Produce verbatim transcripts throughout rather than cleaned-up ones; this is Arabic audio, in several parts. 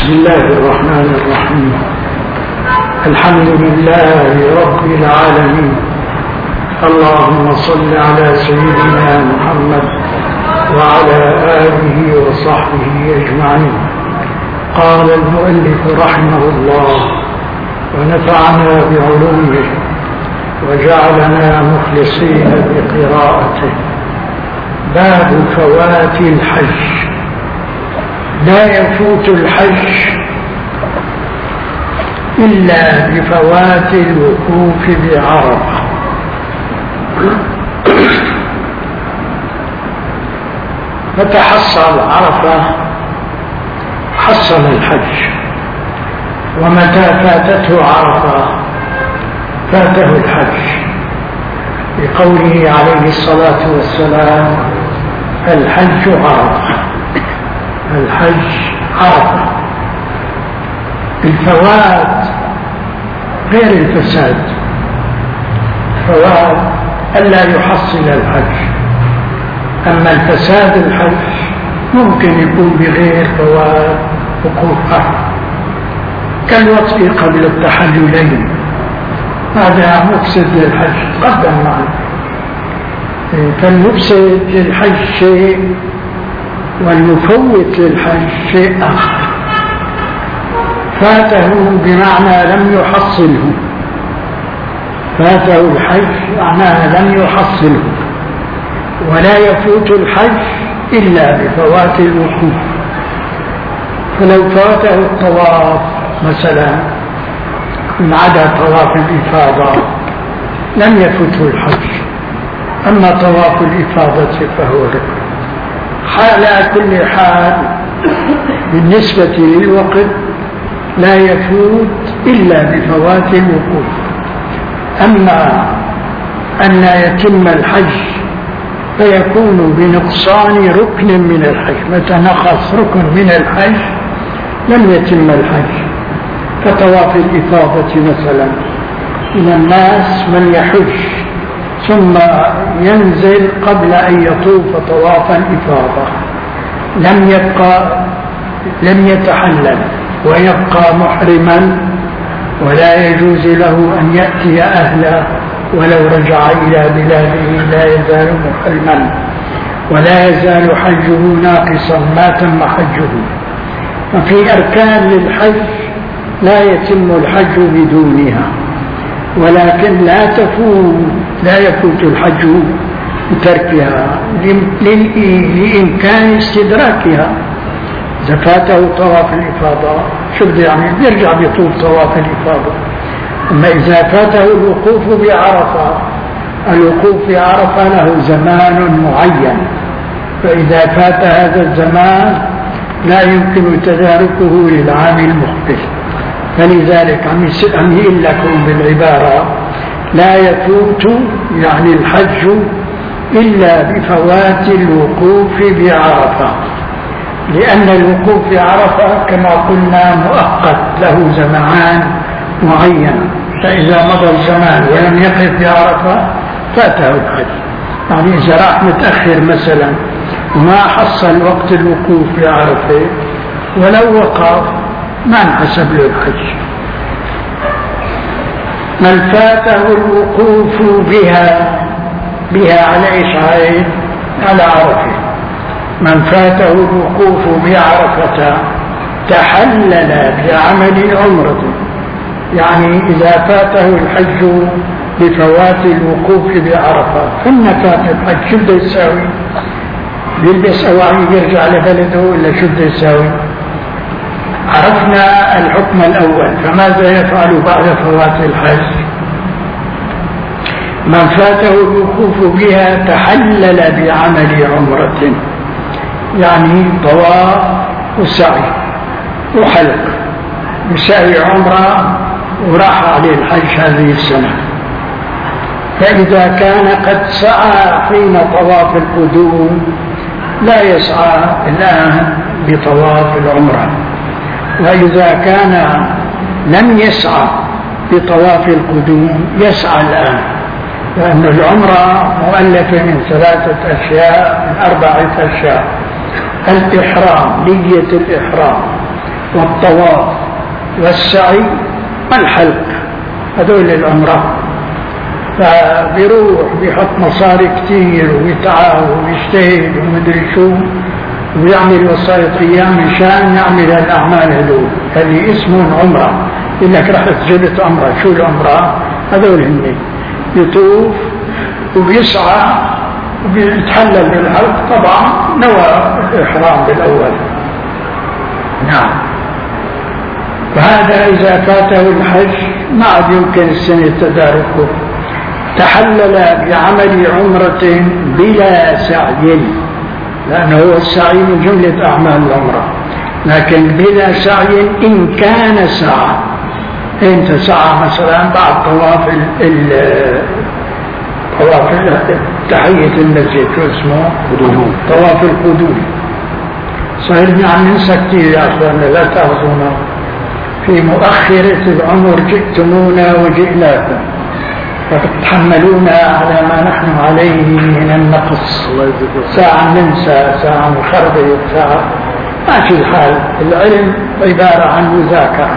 بسم الله الرحمن الرحيم. الحمد لله رب العالمين. اللهم صل على سيدنا محمد وعلى آله وصحبه أجمعين. قال المؤلف رحمه الله ونفعنا بعلومه وجعلنا مخلصين بقراءته. باب فوات الحج. لا يفوت الحج إلا بفوات الوقوف بعرفة. فتحصل عرفة حصل الحج، ومتى فاتته عرفة فاته الحج، بقوله عليه الصلاة والسلام: الحج عرفة. الحج عرفة. الفوات غير الفساد. فوات ألا يحصل الحج، أما الفساد الحج ممكن يكون بغير فوات وقوف عرفة، كالوطء قبل التحللين، هذا مفسد للحج قدم معنا. فالمفسد للحج شيء والمفوت للحج شيء آخر. فاته بمعنى لم يحصله. فاته الحج معناه لم يحصله، ولا يفوت الحج إلا بفوات الوقوف. فلو فاته الطواف مثلا من عدا طواف الإفاضة لم يفوته الحج، أما طواف الإفاضة فهو ركن. على كل حال بالنسبة للوقت لا يفوت إلا بفوات الوقوف. أما أن لا يتم الحج فيكون بنقصان ركن من الحج. متى نقص ركن من الحج لم يتم الحج. كطواف الإفاضة مثلا، من الناس من يحج ثم ينزل قبل أن يطوف طوافا إفاضة، لم يبقى لم يتحلل ويبقى محرما، ولا يجوز له أن يأتي أهله ولو رجع إلى بلاده، لا يزال محرما ولا يزال حجه ناقصا ما تم حجه. وفي أركان للحج لا يتم الحج بدونها، ولكن لا تفوت لا يفوت الحج بتركها لإمكان استدراكها. إذا فاته طواف الإفاضة شو بده يعني؟ بيرجع بيطوف طواف الإفاضة. أما إذا فاته الوقوف بعرفة، الوقوف بعرفة له زمان معين، فإذا فات هذا الزمان لا يمكن تداركه للعام المقبل. فلذلك عم يقول لكم بالعبارة: لا يفوت يعني الحج إلا بفوات الوقوف بعرفة، لأن الوقوف بعرفة كما قلنا مؤقت له زمان معين، فإذا مضى الزمان ولم يقف بعرفة فاته الحج. يعني إذا راح متأخر مثلا وما حصل وقت الوقوف بعرفة ولو وقف ما انحسب له الحج. من فاته الوقوف بها بها على إيش عين؟ على عرفة. من فاته الوقوف بعرفة تحلل بعمل عمرة، يعني إذا فاته الحج بفوات الوقوف بعرفة ثم فات الحج شو بده يساوي؟ يلبس أواعي يرجع لبلده ولا شو بده يساوي؟ عرفنا الحكم الأول، فماذا يفعل بعد فوات الحج؟ من فاته الوقوف بها تحلل بعمل عمرة، يعني طواف وسعي وحلق، يساوي عمرة وراح عليه الحج هذه السنة. فإذا كان قد سعى حين طواف القدوم لا يسعى الآن بطواف العمرة، وإذا كان لم يسعى بطواف القدوم يسعى الآن، لأن العمرة مؤلفة من ثلاثة أشياء، من أربعة أشياء: الإحرام، نية الإحرام، والطواف والسعي والحلق، هذول العمرة. فبيروح بيحط مصاري كتير ويتعب ويجتهد ومدري شو ويعمل وسائط أيام مشان يعمل الأعمال هذول اللي اسمهم عمرة. يقول لك رحت جبت عمرة. شو العمرة؟ هذول هن يطوف وبيسعى وبيتحلل بالحلق، طبعا نوى الإحرام بالأول. نعم. وهذا إذا فاته الحج ما عاد يمكن السنة تداركه. تحلل بعمل عمرة بلا سعي، لأنه هو السعي من جملة أعمال العمرة، لكن بلا سعي إن كان سعى. أنت سعى مثلا بعد طواف طواف تحية المسجد، شو اسمه؟ طواف القدوم. صحيح عم ننسى كثير يا أخوانا، لا تأخذونا في مؤخرة العمر. جئتمونا وجئناكم وتتحملونا على ما نحن عليه من النقص. ساعة ننسى، ساعة نخربط، ساعة ماشي الحال. العلم عبارة عن مذاكرة.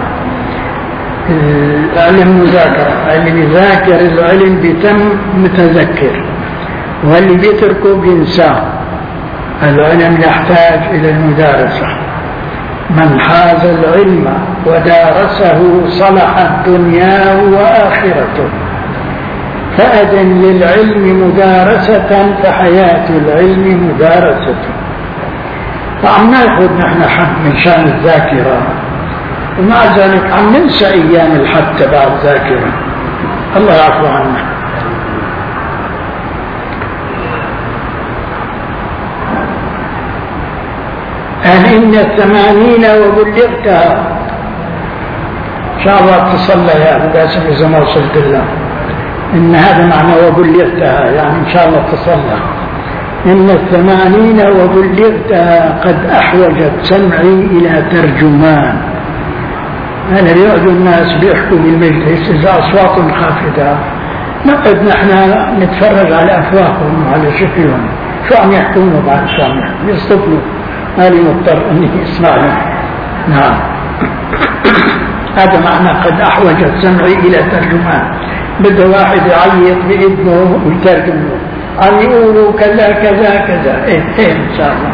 العلم مذاكرة، اللي بيذاكر العلم بيتم متذكر، واللي بيتركه بينساه. العلم يحتاج إلى المدارسة. من حاز العلم ودارسه صلحت دنياه وآخرته، فأذن للعلم مدارسة فحياة العلم مدارسة. فعم ناخذ نحن حد من شان الذاكرة، ومع ذلك عم ننسى أيام الحد تبع الذاكرة. الله يعفو عنا. قال إن الثمانين وبلغتها. إن شاء الله تصلى يا أبو قاسم إذا ما وصلت الله. إن هذا معنى وبلغتها، يعني إن شاء الله تصلى. إن الثمانين وبلغتها قد أحوجت سمعي إلى ترجمان. أنا بيقعدوا الناس بيحكوا بالمجلس إذا أصواتهم خافتة، نقعد نحن نتفرج على أفواههم وعلى شكلهم، شو عم يحكونه بعد شو عم يحكوا، يصطفلوا. أنا مضطر أني أسمع لهم. نعم. هذا معنى قد أحوجت سمعي إلى ترجمان. بده واحد يعيط بإذنه ويترجم له، عم يقولوا كذا كذا كذا. إيه إيه إن شاء الله.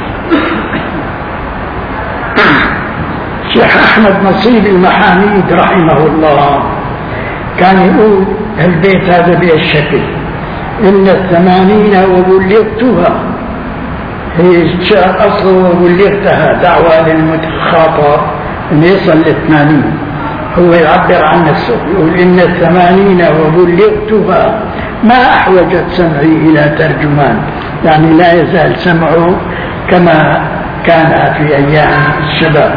شيخ أحمد نصيب المحاميد رحمه الله كان يقول البيت هذا بهالشكل: إن الثمانين وبلغتها، هي أصله وبلغتها دعوة للمتخاطب أن يصل للثمانين. هو يعبر عن نفسه يقول إن الثمانين وبلغتها ما أحوجت سمعي إلى ترجمان، يعني لا يزال سمعه كما كان في أيام الشباب،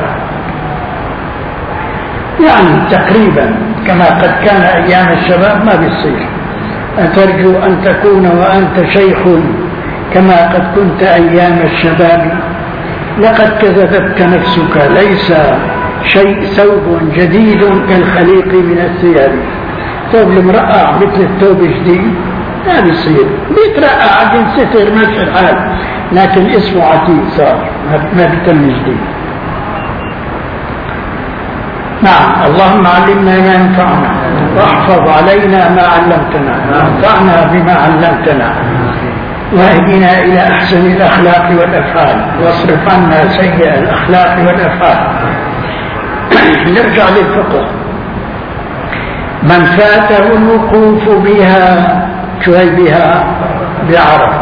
يعني تقريبا كما قد كان أيام الشباب. ما بيصير. أترجو أن تكون وأنت شيخ كما قد كنت أيام الشباب؟ لقد كذبتك نفسك، ليس شيء ثوب جديد كالخليق من الثياب. ثوب المرقع مثل الثوب الجديد ما بيصير، بيترقع بينستر ماشي الحال، لكن اسمه عتيق صار، ما بيتم جديد. نعم. اللهم علمنا ما ينفعنا واحفظ علينا ما علمتنا وانفعنا بما علمتنا واهدنا إلى أحسن الأخلاق والأفعال واصرف عنا سيئ الأخلاق والأفعال. نرجع للفقه. من فاته الوقوف بها، شوي بها بعرفة،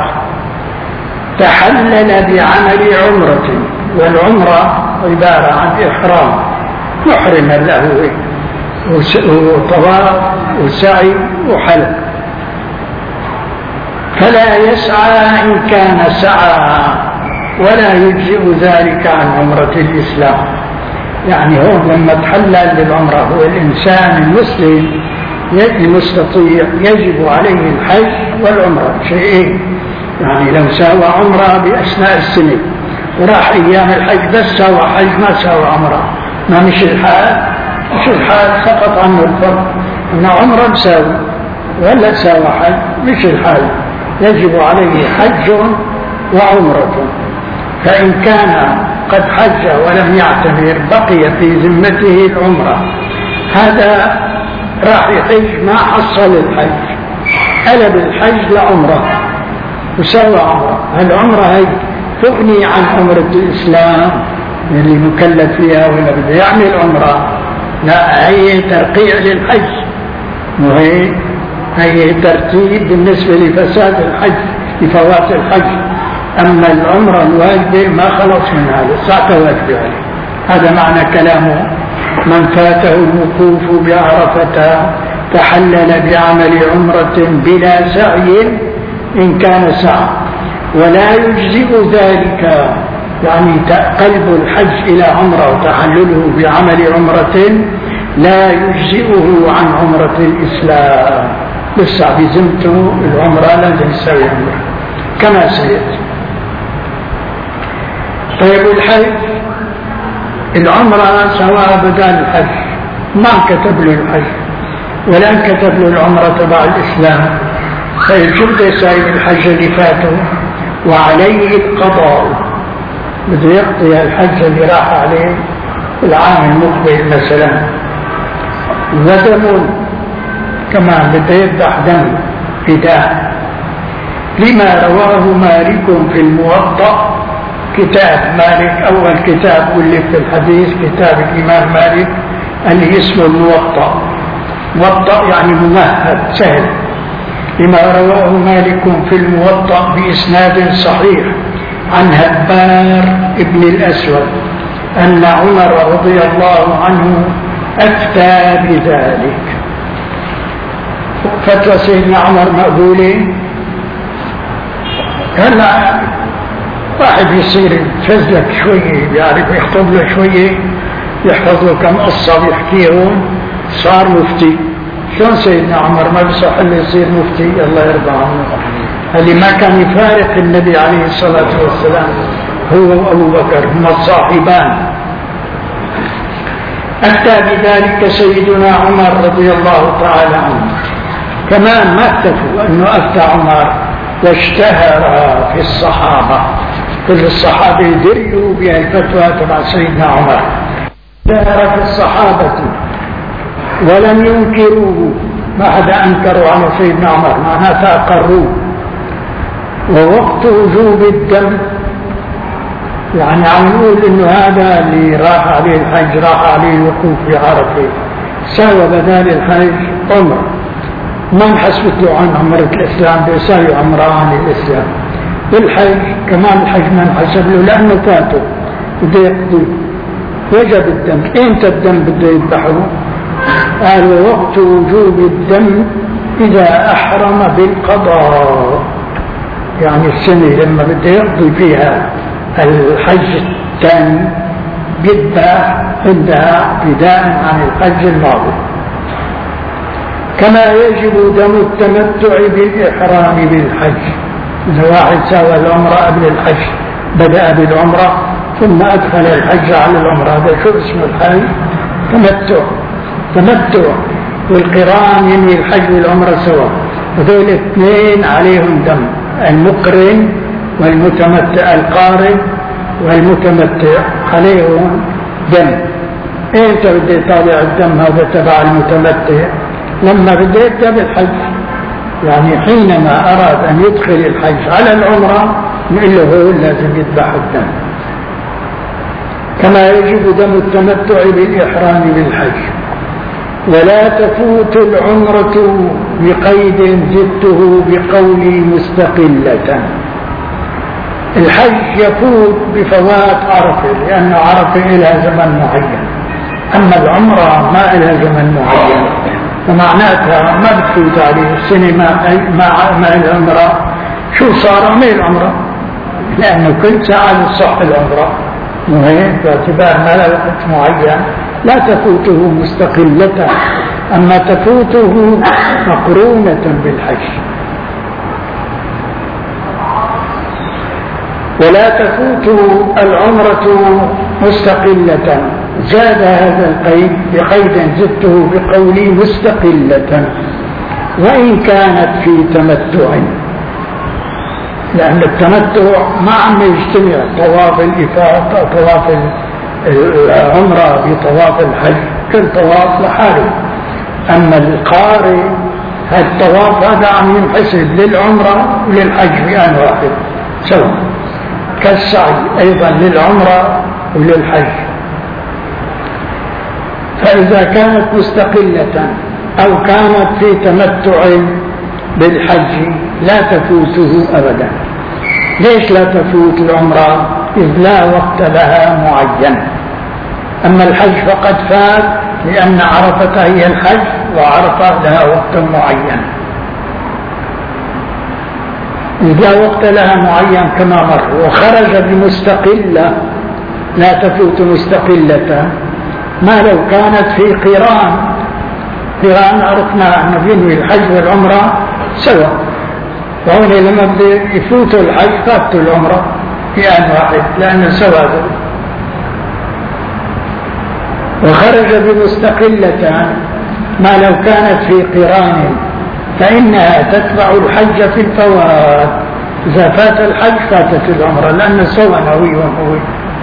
تحلل بعمل عمرة، والعمرة عبارة عن إحرام، محرما له وطواف وسعي وحلق، فلا يسعى إن كان سعى، ولا يجزئ ذلك عن عمرة الإسلام. يعني هون لما تحلل بالعمرة هو الإنسان المسلم المستطيع يجب عليه الحج والعمرة شيئين. يعني لو ساوى عمرة بأثناء السنة وراح أيام الحج بس ساوى حج ما ساوى عمرة، ما مش الحال، مش الحال سقط عنه الفرض. إن عمرة مساوي ولا ساوى حج مش الحال، يجب عليه حج وعمرة. فإن كان قد حج ولم يعتمر بقي في ذمته العمرة، هذا راح يحج ما حصل الحج، قلب الحج لعمرة وسوى عمرة. العمرة هي تغني عن عمرة الإسلام اللي مكلف فيها ولا بده يعمل عمرة، لا هي ترقيع للحج، وهي هي ترتيب بالنسبة لفساد الحج لفوات الحج. أما العمرة الواجبة ما خلص من هذا، ساعة واجبة عليه. هذا معنى كلامه: من فاته الوقوف بعرفة تحلل بعمل عمرة بلا سعي إن كان سعى، ولا يجزئ ذلك، يعني قلب الحج إلى عمرة وتحلله بعمل عمرة لا يجزئه عن عمرة الإسلام، لسه بذمته العمرة لازم يسوي عمرة كما سيأتي. طيب الحج العمرة سواء بدل الحج ما كتب له الحج ولا كتب له العمرة تبع الإسلام، فيجب يسوي الحج اللي فاته وعليه القضاء، بده يقضي الحج اللي راح عليه العام المقبل مثلا. ودم كمان بده يذبح دم فداء، لما رواه مالك في الموطأ، كتاب مالك أول كتاب ألف في الحديث كتاب الإمام مالك اللي اسمه الموطأ. موطأ يعني ممهد سهل. لما رواه مالك في الموطأ بإسناد صحيح عن هبار ابن الأسود أن عمر رضي الله عنه أفتى بذلك. فتوى سيدنا عمر مقبولة. هلا واحد يصير يفزلك شوية، بيعرف يخطب له شوية، يحفظ له كم قصة بيحكيهم، صار مفتي. شلون سيدنا عمر ما بصح اللي يصير مفتي؟ الله يرضى عنه. اللي ما كان يفارق النبي عليه الصلاة والسلام هو وأبو بكر هما الصاحبان. أفتى بذلك سيدنا عمر رضي الله تعالى عنه. كمان ما اكتفوا أنه أفتى عمر، واشتهر في الصحابة، كل الصحابة دريوا بالفتوى تبع سيدنا عمر، اشتهر في الصحابة ولم ينكروه، ما حدا أنكروا على سيدنا عمر، معناتها أقروه. ووقت وجوب الدم، يعني عم نقول إنه هذا اللي راح عليه الحج راح عليه الوقوف في عرفة، سوى بدال الحج عمر، ما انحسبت له عن عمرة الإسلام، بيساوي عمرة عن الإسلام. بالحج كمان الحج ما انحسب له لأنه فاته، بده يقضي، وجب الدم. إمتى الدم بده يذبحه؟ قال وقت وجوب الدم إذا أحرم بالقضاء، يعني السنة لما بده يقضي فيها الحج الثاني يذبح عندها فداء عن الحج الماضي. كما يجب دم التمتع بالإحرام بالحج. إذا واحد سوى العمرة قبل الحج، بدأ بالعمرة ثم أدخل الحج على العمرة، هذا شو اسمه الحج؟ تمتع. تمتع والقران ينوي الحج والعمرة سوا، وذول الاثنين عليهم دم، المقرن والمتمتع، القارن والمتمتع عليهم دم. انت بدي يطالع الدم هذا تبع المتمتع لما بده يبدأ بالحج، يعني حينما أراد أن يدخل الحج على العمرة نقول له هو لازم يذبح الدم. كما يجب دم التمتع بالإحرام بالحج. ولا تفوت العمرة بقيد زدته بقولي مستقلة. الحج يفوت بفوات عرفة لأن عرفة إلها زمن معين، أما العمرة ما إلها زمن معين، فمعناتها ما بتفوت عليه السنة ما ما العمرة. شو صار عمل العمرة؟ لأنه كل ساعة تصح العمرة، وهي باعتبار ما له وقت معين لا تفوته مستقلة، أما تفوته مقرونة بالحج. ولا تفوت العمرة مستقلة، زاد هذا القيد بقيد زدته بقولي مستقلة وإن كانت في تمتع. لأن التمتع ما عم يجتمع طواف الإفاضة طواف العمرة بطواف الحج، كل طواف لحاله. أما القارئ الطواف هذا عم ينحسب للعمرة وللحج في آن واحد سوا، كالسعي أيضا للعمرة وللحج. فإذا كانت مستقلة أو كانت في تمتع بالحج لا تفوته أبدا. ليش لا تفوت العمرة؟ إذ لا وقت لها معين. أما الحج فقد فات لأن عرفة هي الحج، وعرفة لها وقت معين. إذ لا وقت لها معين كما مر. وخرج بمستقلة لا تفوت مستقلة، ما لو كانت في قران. قران عرفنا أنه ينوي الحج والعمرة سوا، وهنا لما يفوتوا الحج فاتوا العمرة في آن واحد لأنه سوا. وخرج بمستقلة ما لو كانت في قران فإنها تتبع الحج في الفوات. إذا فات الحج فاتت العمرة لأنه سوا نوي ونوي،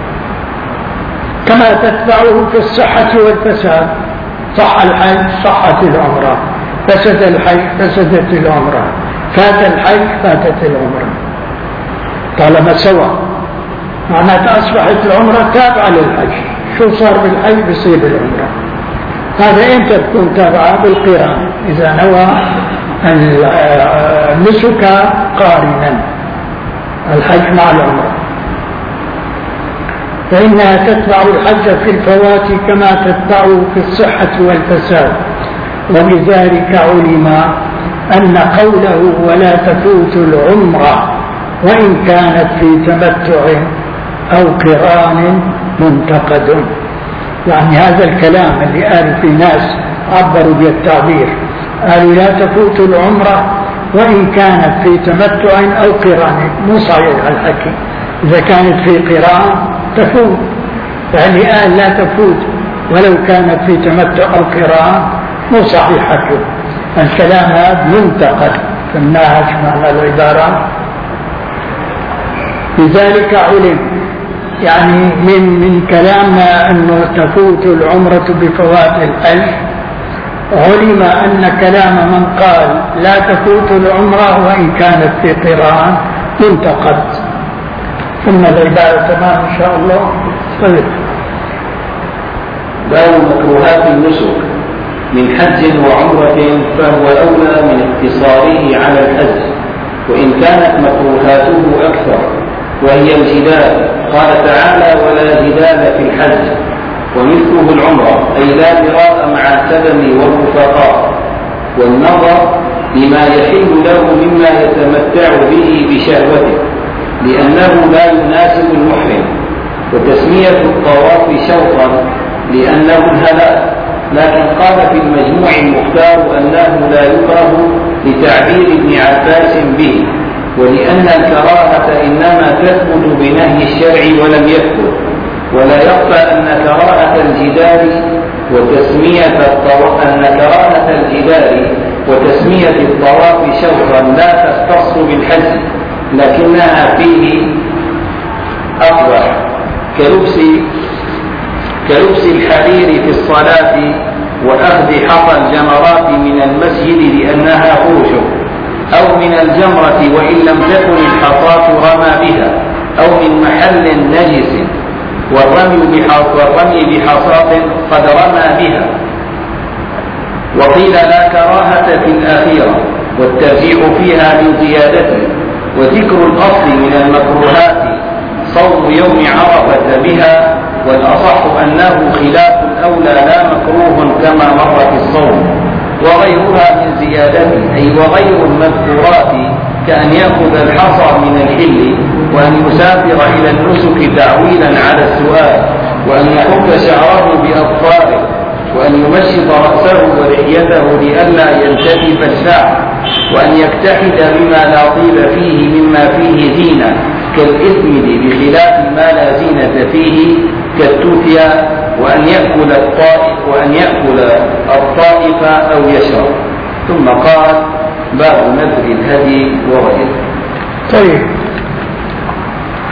كما تتبعه في الصحة والفساد. صح الحج صحت العمرة، فسد الحج فسدت العمرة، فات الحج فاتت العمرة، طالما سوا. معناتها أصبحت العمرة تابعة للحج. شو صار بالحج بصير بالعمرة. هذا إمتى تكون تابعة؟ بالقران، إذا نوى النسك قارنا الحج مع العمرة. فإنها تتبع الحج في الفوات كما تتبعه في الصحة والفساد. وبذلك علم أن قوله ولا تفوت العمرة وإن كانت في تمتع أو قران منتقد. يعني هذا الكلام اللي قال في ناس عبروا بالتعبير، قالوا لا تفوت العمرة وإن كانت في تمتع أو قران، مو صحيح الحكي. إذا كانت في قران تفوت، يعني قال لا تفوت ولو كانت في تمتع أو قران، مو صحيح حكي. الكلام هذا منتقد في النهج معنى العبارة. لذلك علم يعني من من كلامنا أنه تفوت العمرة بفوات الحج، علم أن كلام من قال لا تفوت العمرة وإن كانت في قران منتقد. ثم العبارة تمام إن شاء الله. طيب، باب مكروهات النسك من حج وعمرة، فهو أولى من اقتصاره على الحج، وإن كانت مكروهاته أكثر، وهي الجدال. قال تعالى ولا جدال في الحج، ومثله العمرة، أي لا مراء مع السلم والرفقاء، والنظر لما يحل له مما يتمتع به بشهوته لأنه لا يناسب المحرم، وتسمية الطواف شوطا لأنه الهلاك. لكن قال في المجموع المختار أنه لا يكره لتعبير ابن عباس به، ولأن الكراهة إنما تثبت بنهي الشرع ولم يثبت. ولا يخفى أن كراهة الجدال وتسمية الطواف أن كراهة الجدال وتسمية الطواف شوطا لا تختص بالحج، لكنها فيه أقبح، كلبس كلبس الحرير في الصلاة وأخذ حصى الجمرات من المسجد لأنها فرش، أو من الجمرة وإن لم تكن الحصاة رمى بها، أو من محل نجس، والرمي بحصاة قد رمى بها. وقيل لا كراهة في الآخرة، والترجيح فيها من زيادته. وذكر الأصل من المكروهات صوم يوم عرفة بها، والأصح أنه خلاف الأولى لا مكروه كما مر في الصوم. وغيرها من زيادته، أي وغير المذكورات، كأن يأخذ الحصى من الحل، وأن يسافر إلى النسك تعويلا على السؤال، وأن يحك شعره بأظفاره، وأن يمشط رأسه ولحيته لئلا ينتفف الشعر، وأن يكتحد بما لا طيب فيه مما فيه زينة كالإثمد، بخلاف ما لا زينة فيه كالتوفيا، وأن يأكل الطائف وأن يأكل الطائف أو يشرب. ثم قال باب نذر الهدي وغيره. طيب،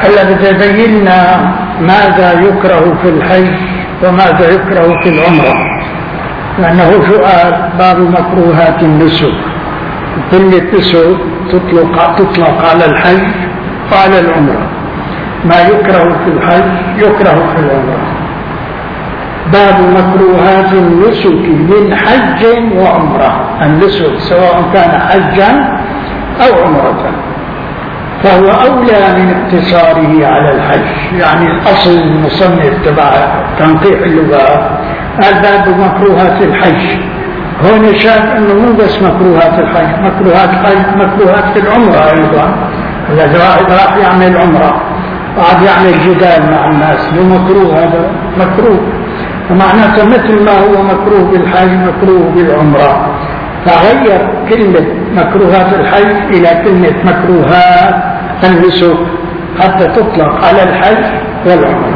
هلا بدي أبين لنا ماذا يكره في الحج وماذا يكره في العمرة، لأنه سؤال باب مكروهات النسك. كلمة نسك تطلق تطلق على الحج وعلى العمرة. ما يكره في الحج يكره في العمرة. باب مكروهات النسك من حج وعمرة. النسك سواء كان حجا أو عمرة فهو أولى من اقتصاره على الحج. يعني الأصل المصنف تبع تنقيح اللغة قال باب مكروهات الحج، هون شاف أنه مو بس مكروهات الحج، مكروهات الحج مكروهات في العمرة أيضا. الذي راح يعمل عمرة وقعد يعمل جدال مع الناس بمكروه، هذا مكروه، فمعناته مثل ما هو مكروه بالحج مكروه بالعمرة. فغير كلمة مكروهات الحج إلى كلمة مكروهات النسك حتى تطلق على الحج والعمرة،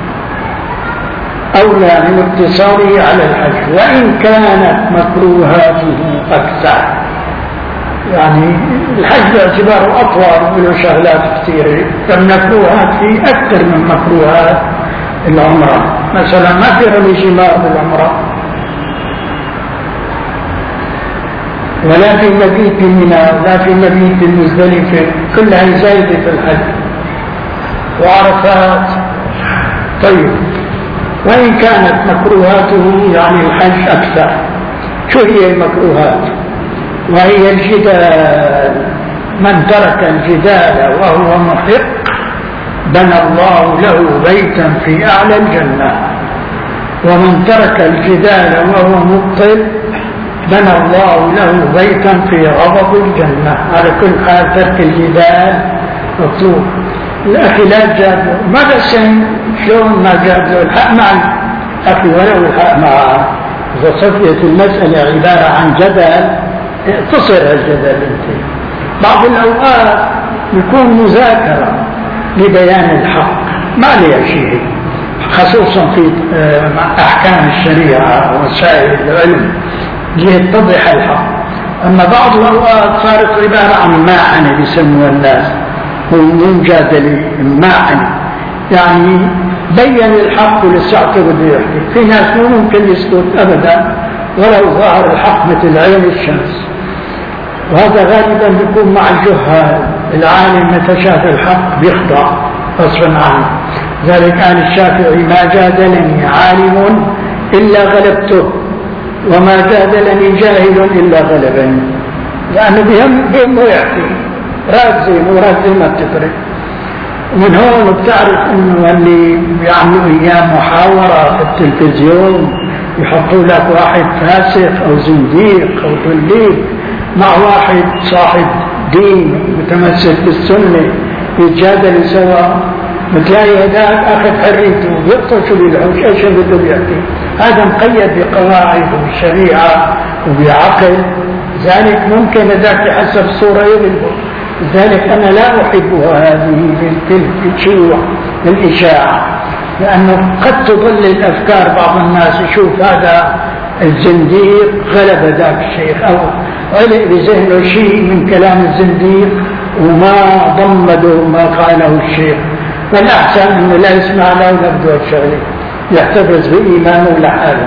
أولى من اقتصاره على الحج وإن كانت مكروهاته أكثر. يعني الحج باعتباره أطول وله شغلات كثيرة، فالمكروهات فيه أكثر من مكروهات العمرة. مثلا ما في رمي جمار بالعمرة، ولا في مبيت منى ولا في مبيت المزدلفة، كلها زايدة في الحج وعرفات. طيب وإن كانت مكروهاته يعني الحج أكثر. شو هي المكروهات؟ وهي الجدال. من ترك الجدال وهو محق بنى الله له بيتا في أعلى الجنة، ومن ترك الجدال وهو مبطل بنى الله له بيتا في غضب الجنة. على كل حال ترك الجدال مطلوب. الأخي لا جاد ما بس شلون ما جاد الحق مع الأخي ولو الحق معه. إذا صفيت المسألة عبارة عن جدل اقتصر هالجدل انت. بعض الأوقات يكون مذاكرة لبيان الحق ما لها شيء، خصوصا في أحكام الشريعة ووسائل العلم ليتضح الحق. أما بعض الأوقات صارت عبارة عن ماعنة بيسموها الناس، ومجادلة ماعنة، يعني بين الحق ولساعته بده يحكي. في ناس مو ممكن يسكت أبدا ولو ظهر الحق مثل عين الشمس، وهذا غالبا بيكون مع الجهال. العالم متى شاف الحق بيخضع غصبا عنه. ذلك قال الشافعي ما جادلني عالم إلا غلبته وما جادلني جاهل إلا غلبني. لأنه بهم بهم يحكي رازي مو رازي ما بتفرق. ومن هون بتعرف انه اللي بيعملوا اياه محاورة في التلفزيون يحطوا لك واحد فاسق او زنديق او ضليل مع واحد صاحب دين متمسك بالسنة يتجادلوا سوا، بتلاقي هذاك اخذ حريته ويقطع بالعوش ايش بده يحكي. هذا مقيد بقواعد وبشريعة وبعقل، ذلك ممكن ذاك يحسب الصورة يغلبه. لذلك أنا لا أحبها هذه التشيوع الإشاعة، لأنه قد تضل الأفكار. بعض الناس يشوف هذا الزنديق غلب ذاك الشيخ أو علق بذهنه شيء من كلام الزنديق وما ضمده ما قاله الشيخ، فالأحسن أنه لا يسمع له نبدو الشغله، يحتفظ بإيمانه لحاله.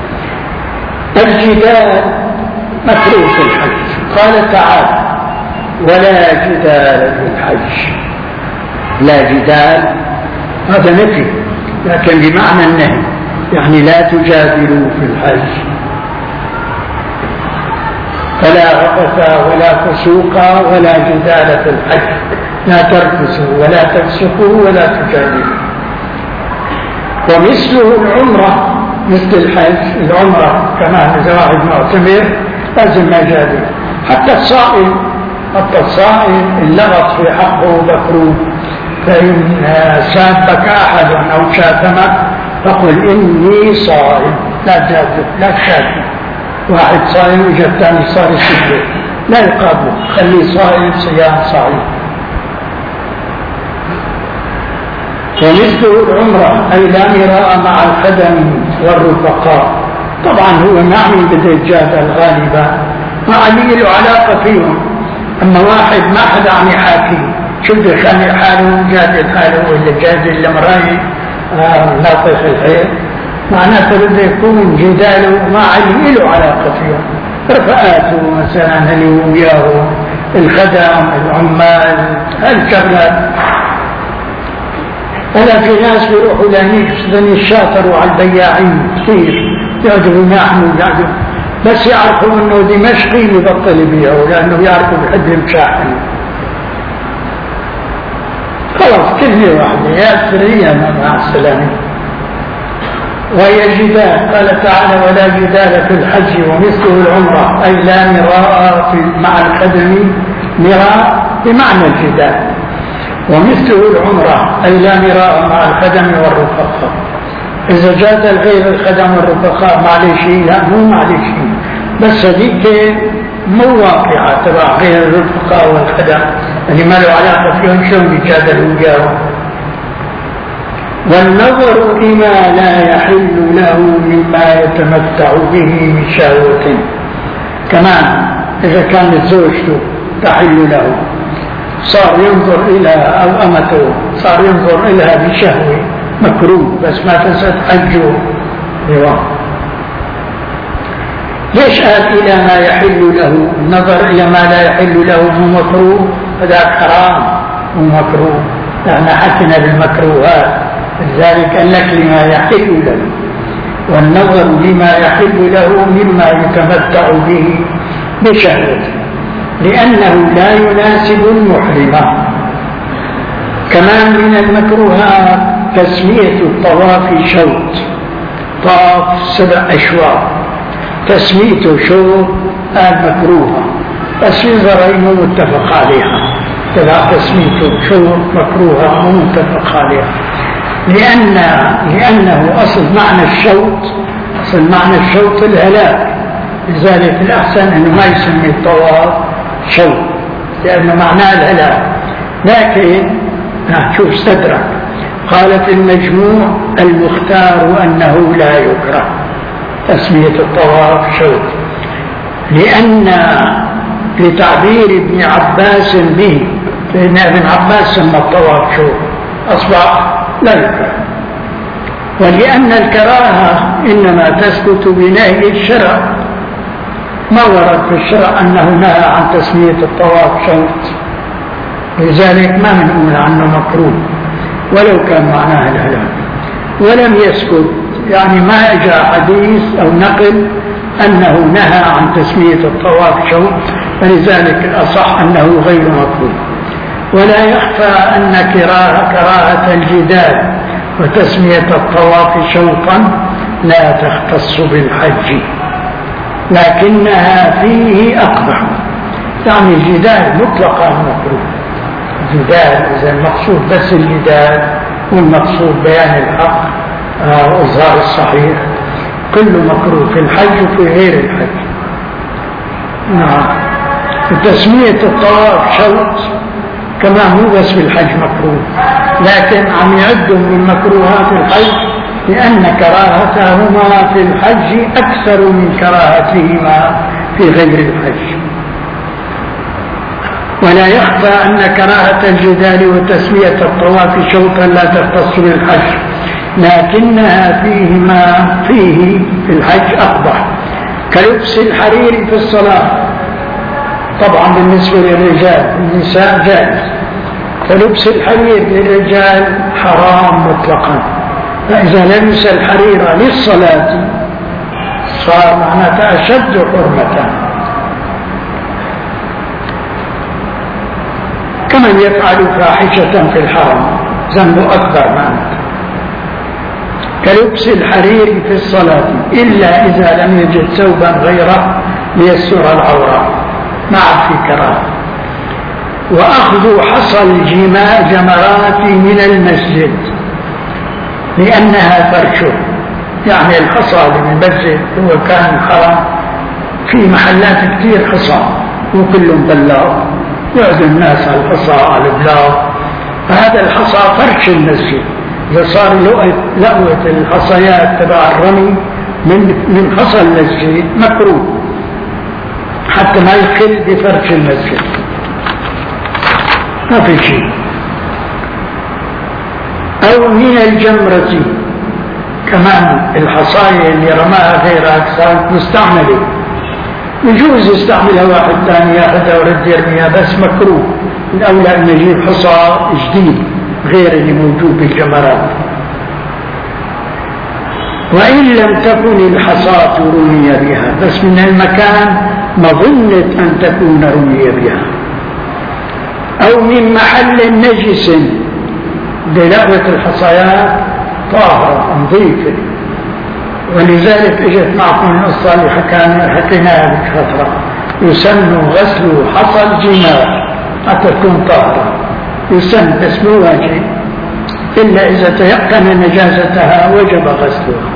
الجدال مكروه في الحج. قال تعالى ولا جدال في الحج. لا جدال هذا نفي لكن بمعنى النهي، يعني لا تجادلوا في الحج. فلا رفث ولا فسوق ولا جدال في الحج، لا ترفثوا ولا تفسقوا ولا تجادلوا. ومثله العمرة، مثل الحج العمرة كمان إذا واحد معتمر لازم ما يجادل. حتى الصائم حتى الصائم اللغط في حقه مكروه. فإن سابك أحد أو شاتمك فقل إني صائم، لا تجادل لا تشاتم. واحد صائم وجاء الثاني صار يسبه لا يقابله، خليه صائم صيام صائم. ومثله العمرة أي لا مراء مع الخدم والرفقاء. طبعا هو نعم بده يتجادل غالبا، ما عليه له علاقة فيهم. أما واحد ما حدا عم يحاكي شوف خاني حاله جاد حاله ولا جاد المرأي ناطق الخير، معناته بده يكون جداله ما علي له علاقة فيها، رفقاته مثلا اللي وياه الخدم العمال هالشغلات. ولا في ناس بيروحوا لهنيك بدهم يشاطروا على البياعين كثير، يقعدوا يناحنوا ويقعدوا بس يعرفوا انه دمشقي يبطل يبيعوا لانه بيعرفوا بحب المشاحن. خلاص كلمة واحدة يا سرية مع السلامة. وهي الجدال، قال تعالى ولا جدال في الحج ومثله العمرة، أي لا مراء مع الخدم، مراء بمعنى الجدال، ومثله العمرة أي لا مراء مع الخدم والرفقاء. إذا جاز الغير الخدم والرفقاء معلش لا مو معلش، بس هذيك مو واقعة تبع غير الرفقاء والخدم اللي ما له علاقة فيهم شلون يجادلوا وياهم. والنظر لما لا يحل له مما يتمتع به من شهوة، كمان إذا كانت زوجته تحل له صار ينظر إلى أو أمته صار ينظر إليها بشهوة مكروه، بس ما تنسى تحجه نظام. ليش قال إلى ما يحل له؟ النظر إلى ما لا يحل له هو مكروه، هذا حرام ومكروه، نحن حكينا بالمكروهات، لذلك قال لك لما يحل له، والنظر لما يحل له مما يتمتع به بشهوته، لأنه لا يناسب المحرمة. كمان من المكروهات تسمية الطواف شوط، طاف سبع أشواط تسميته شوط المكروهة، بس في ذرين متفق عليها، تبع تسميته شوط مكروهة ومتفق عليها، لأن لأنه أصل معنى الشوط أصل معنى الشوط الهلاك، لذلك الأحسن أنه ما يسمي الطواف شوط لأنه معناه الهلاك. لكن شوف استدرك، قالت المجموع المختار أنه لا يكره تسمية الطواف شوط، لأن لتعبير ابن عباس به، فإن ابن عباس سمى الطواف شوط أصبح لا يكره، ولأن الكراهة إنما تثبت بنهي الشرع، ما ورد في الشرع أنه نهى عن تسمية الطواف شوط، لذلك ما بنقول عنه مكروه ولو كان معناه الهلاك. ولم يسكت، يعني ما جاء حديث أو نقل أنه نهى عن تسمية الطواف شوط، فلذلك الأصح أنه غير مكروه. ولا يخفى أن كراهة كراهة الجدال وتسمية الطواف شوطا لا تختص بالحج، لكنها فيه أقبح، يعني الجدال مطلقا مكروه. الجدال إذا المقصود بس الجدال والمقصود بيان الحق وإظهار الصحيح كله مكروه في الحج وفي غير الحج. نعم، وتسمية الطواف شوط كما مو بس في الحج مكروه، لكن عم يعدوا من مكروهات الحج لأن كراهتهما في الحج أكثر من كراهتهما في غير الحج. ولا يخفى أن كراهة الجدال وتسمية الطواف شوطا لا تختص بالحج، لكنها فيهما فيه في الحج أقبح، كلبس الحرير في الصلاة، طبعا بالنسبة للرجال، النساء جائز، فلبس الحرير للرجال حرام مطلقا، فإذا لبس الحرير للصلاة صار معناته أشد حرمة. كمن يفعل فاحشة في الحرم ذنب أكبر معناته، كلبس الحرير في الصلاة إلا إذا لم يجد ثوبا غيره ليستر العورة، مع في كراهة. وأخذ حصى الجمرات من المسجد لأنها فرشه، يعني الحصى اللي من المسجد هو كان حرام، في محلات كثير حصى وكله مبلغ، يعد الناس على الحصى على البلاغ، فهذا الحصى فرش المسجد. إذا صار لقوة الحصيات تبع الرمي من من حصى المسجد مكروه حتى ما يخل بفرش المسجد. ما في شيء. أو من الجمرة، كمان الحصاية اللي رماها غيرك صارت مستعملة، يجوز يستعملها واحد ثاني ياخذها ورد يرميها، بس مكروه. الأولى أن نجيب حصى جديد غير اللي موجود بالجمرات. وإن لم تكن الحصاة رمي بها، بس من المكان مظنة أن تكون رمي بها. أو من محل نجس، دلالة الحصيات طاهرة نظيفة، ولذلك اجت معكم القصة اللي حكيناها لك فترة، يسن غسل حصى الجمار حتى تكون طاهرة، يسن بس مو واجب، إلا إذا تيقن نجاستها وجب غسلها.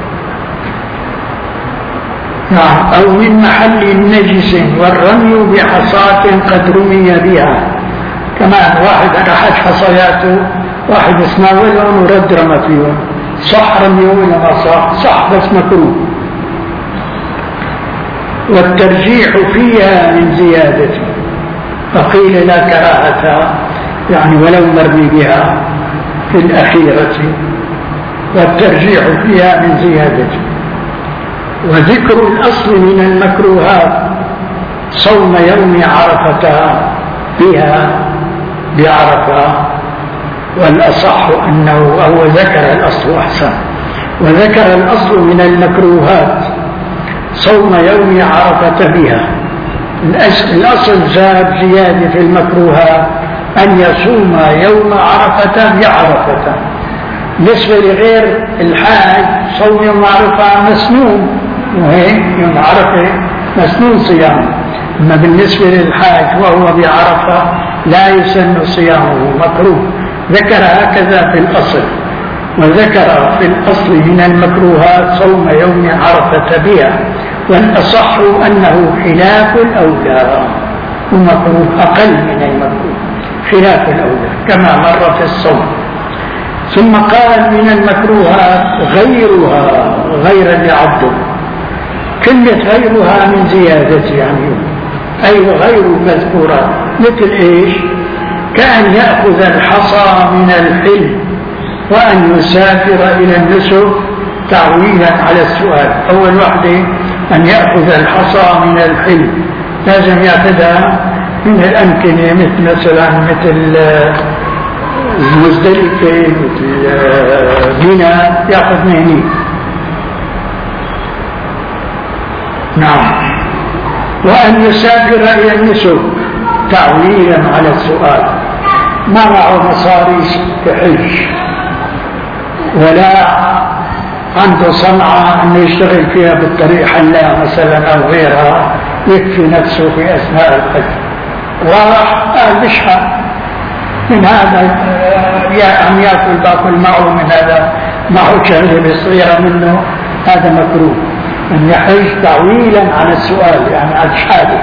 نعم. أو من محل نجس والرمي بحصاة قد رمي بها، كمان واحد أخذ حصياته، واحد اسناولهم ورد رمى فيهم، صح رميهم ولا ما صح؟ صح بس مكروه. والترجيح فيها من زيادته، فقيل لا كراهة يعني ولو مرمي بها في الأخيرة، والترجيح فيها من زيادته. وذكر الأصل من المكروهات صوم يوم عرفة بها بعرفة، والأصح أنه هو ذكر الأصل أحسن، وذكر الأصل من المكروهات صوم يوم عرفة بها. الأصل زاد زيادة في المكروهات أن يصوم يوم عرفة بعرفة. بالنسبة لغير الحاج صوم يوم عرفة مسنون، وهيك يوم عرفة مسنون صيام، أما بالنسبة للحاج وهو بعرفة لا يسن صيامه، مكروه. ذكر هكذا في الأصل. وذكر في الأصل من المكروهات صوم يوم عرفة بها، والأصح أنه خلاف الأولى، ومكروه أقل من المكروه، خلاف الأولى كما مر في الصوم. ثم قال من المكروهات غيرها، غير اللي عبده، كلمة غيرها من زيادة يعني، أي غير المذكورة، مثل إيش؟ كأن يأخذ الحصى من الحل وأن يسافر إلى النسك تعويلا على السؤال. أول وحدة أن يأخذ الحصى من الحل، لازم يأخذها من الأمكنة، مثل مثلا مثل المزدلفة، مثل منى، يأخذ مهني. نعم. وأن يسافر إلى النسك تعويلا على السؤال، ما معه مصاريف كحج ولا عنده صنعة أنه يشتغل فيها بالطريق حلاق مثلا أو غيرها يكفي نفسه في أثناء الحج، راح قال بشحن من هذا يا عم ياكل باكل معه، من هذا معه شغله صغيرة منه، هذا مكروه. أن يحج تعويلا على السؤال يعني على الشهادة،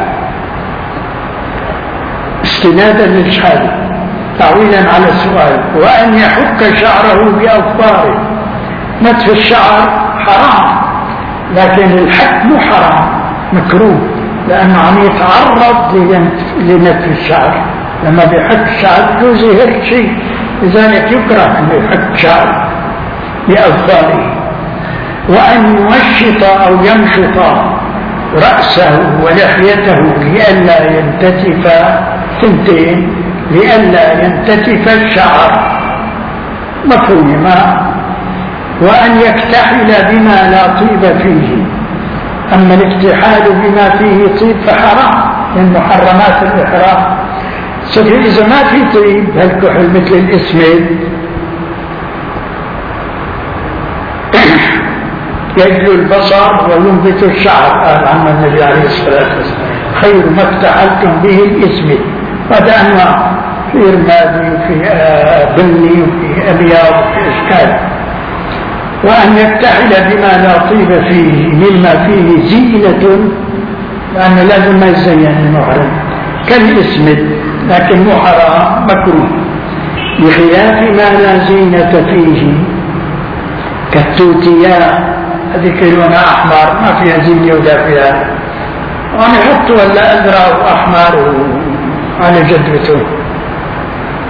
استنادا للشهادة، تعويلا على السؤال. وأن يحك شعره بأظفاره، نتف الشعر حرام، لكن الحك مو حرام، مكروه، لأنه عم يتعرض لنتف الشعر. لما بيحك الشعر يجوز يهر شيء، لذلك يكره أن يحك شعر بأظفاره. وأن يمشط أو يمشط رأسه ولحيته لئلا ينتتف، ثنتين، لئلا ينتتف الشعر، مفهوم ما. وأن يكتحل بما لا طيب فيه، أما الاكتحال بما فيه طيب فحرام من محرمات الإحرام. إذا ما في طيب هالكحل مثل الإسمد يجلو البصر وينبت الشعر، قال عنه النبي عليه الصلاة والسلام خير ما اكتحلتم به الإسمد. هذا أنواع، في رمادي وفي بني وفي أبيض وفي إشكال. وأن يكتحل بما لا طيب فيه مما فيه زينة، لأنه لازم ما يزين المحرم كالإسمد، لكن مو حرام، مكروه. بخلاف ما لا زينة فيه كالتوتياء، هذيك لونها أحمر ما فيها زينة ولا فيها، وأنا يحطوا ولا أزرق وأحمر على جدوته.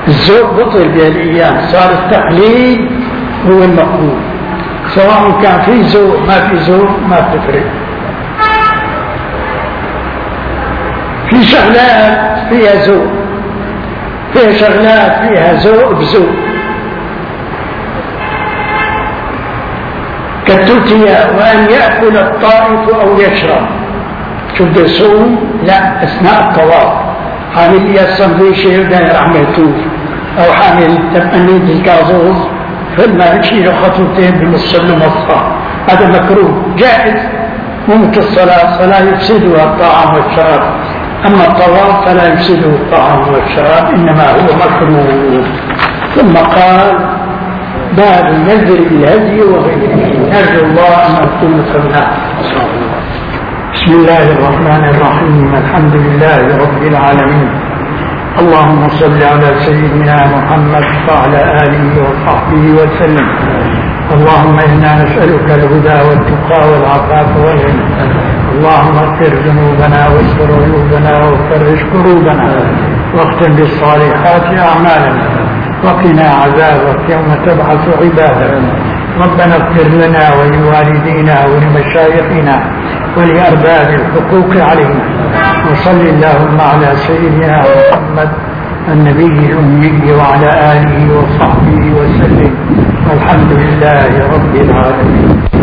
الذوق بطل بهالأيام، صار التقليد هو المقبول، سواء كان في ذوق ما في ذوق ما بتفرق. في شغلات فيها ذوق، فيها شغلات فيها ذوق بذوق، كالتوتية وأن يأكل الطائف أو يشرب. شو بده يصوم؟ لا، أثناء الطواف حامل لي السندويشة يقدر عم يطوف، أو حامل تبنيد الكازوز فلما يشيل خطوتين بنص المصفى، هذا مكروه جائز. ممكن الصلاة صلاة يفسدها الطعام والشراب، أما الطواف فلا يفسده الطعام والشراب، إنما هو مكروه. ثم قال باب النذر الهدي وغيره. نرجو الله أن نكون فهمناه. بسم الله الرحمن الرحيم. الحمد لله رب العالمين، اللهم صل على سيدنا محمد وعلى آله وصحبه وسلم. اللهم إنا نسألك الهدى والتقى والعفاف والغنى. اللهم اغفر ذنوبنا واستر عيوبنا وفرج كروبنا، واختم بالصالحات أعمالنا، وقنا عذابك يوم تبعث عبادك. ربنا اغفر لنا ولوالدينا ولمشايخنا ولأرباب الحقوق علينا، وصل اللهم على سيدنا محمد النبي الأمي وعلى آله وصحبه وسلم، والحمد لله رب العالمين.